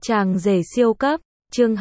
Chàng rể siêu cấp, chương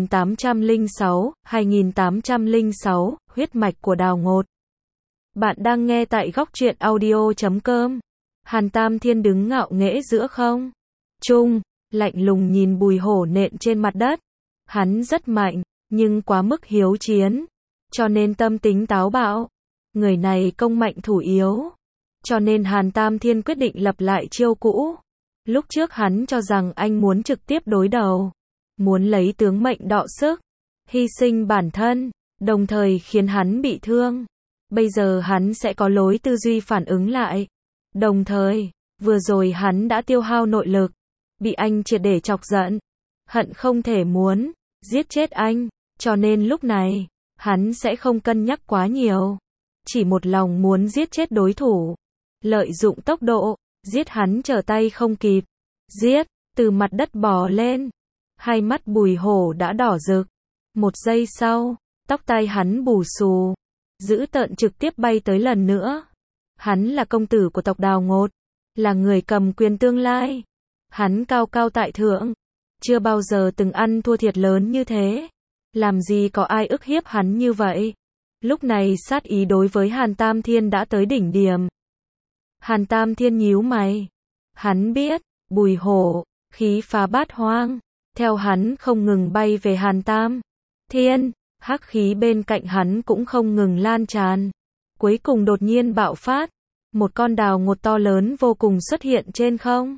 2806, huyết mạch của Đào Ngột. Bạn đang nghe tại góc truyện audio.com. Hàn Tam Thiên đứng ngạo nghễ giữa không trung, lạnh lùng nhìn Bùi Hổ nện trên mặt đất. Hắn rất mạnh, nhưng quá mức hiếu chiến, cho nên tâm tính táo bạo. Người này công mạnh thủ yếu, cho nên Hàn Tam Thiên quyết định lập lại chiêu cũ. Lúc trước hắn cho rằng anh muốn trực tiếp đối đầu, muốn lấy tướng mệnh đọ sức, hy sinh bản thân, đồng thời khiến hắn bị thương. Bây giờ hắn sẽ có lối tư duy phản ứng lại. Đồng thời, vừa rồi hắn đã tiêu hao nội lực, bị anh triệt để chọc giận, hận không thể muốn giết chết anh, cho nên lúc này, hắn sẽ không cân nhắc quá nhiều, chỉ một lòng muốn giết chết đối thủ, lợi dụng tốc độ, giết hắn trở tay không kịp. Giết, từ mặt đất bò lên. Hai mắt Bùi Hổ đã đỏ rực. Một giây sau, tóc tai hắn bù xù, dữ tợn trực tiếp bay tới lần nữa. Hắn là công tử của tộc Đào Ngột, là người cầm quyền tương lai. Hắn cao cao tại thượng, chưa bao giờ từng ăn thua thiệt lớn như thế. Làm gì có ai ức hiếp hắn như vậy. Lúc này sát ý đối với Hàn Tam Thiên đã tới đỉnh điểm. Hàn Tam Thiên nhíu mày. Hắn biết, Bùi Hổ, khí phá bát hoang, theo hắn không ngừng bay về Hàn Tam Thiên, hắc khí bên cạnh hắn cũng không ngừng lan tràn. Cuối cùng đột nhiên bạo phát, một con Đào Ngột to lớn vô cùng xuất hiện trên không.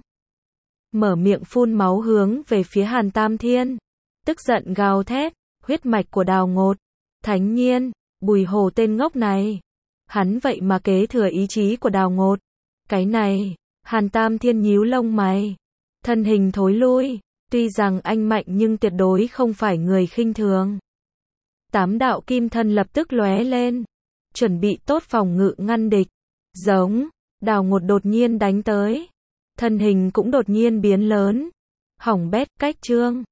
Mở miệng phun máu hướng về phía Hàn Tam Thiên, tức giận gào thét, huyết mạch của Đào Ngột. Thánh nhiên, Bùi Hổ tên ngốc này, hắn vậy mà kế thừa ý chí của Đào Ngột. Cái này, Hàn Tam Thiên nhíu lông mày, thân hình thối lui, tuy rằng anh mạnh nhưng tuyệt đối không phải người khinh thường. Tám đạo kim thân lập tức lóe lên, chuẩn bị tốt phòng ngự ngăn địch. Giống, Đào Ngột đột nhiên đánh tới, thân hình cũng đột nhiên biến lớn, hỏng bét, cách chương.